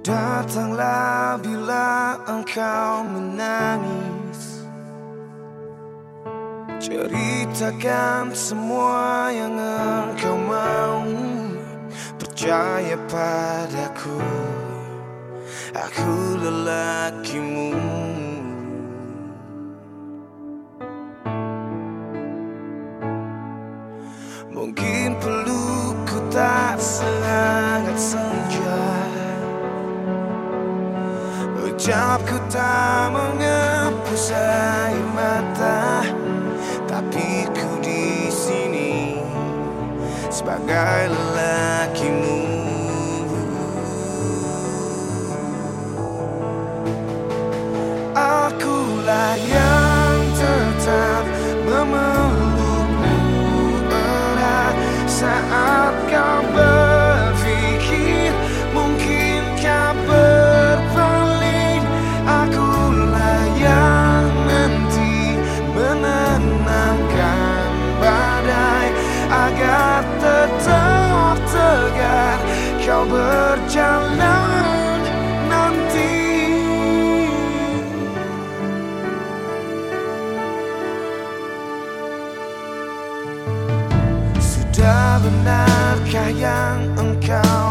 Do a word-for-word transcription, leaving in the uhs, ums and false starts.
Datanglah bila engkau menangis, ceritakan semua yang engkau mau. Percaya padaku, aku lelakimu. Mungkin pelukku tak sehangat senja, ucapku tak menghapus air mata, tapi ku di sini sebagai lelakimu. Akulah yang tetap memelukmu erat saat kau berpikir mungkin kau berpaling. Akulah yang nanti menenangkan badai agar tetap tegar kau berjalan nanti. Sudah benarkah yang engkau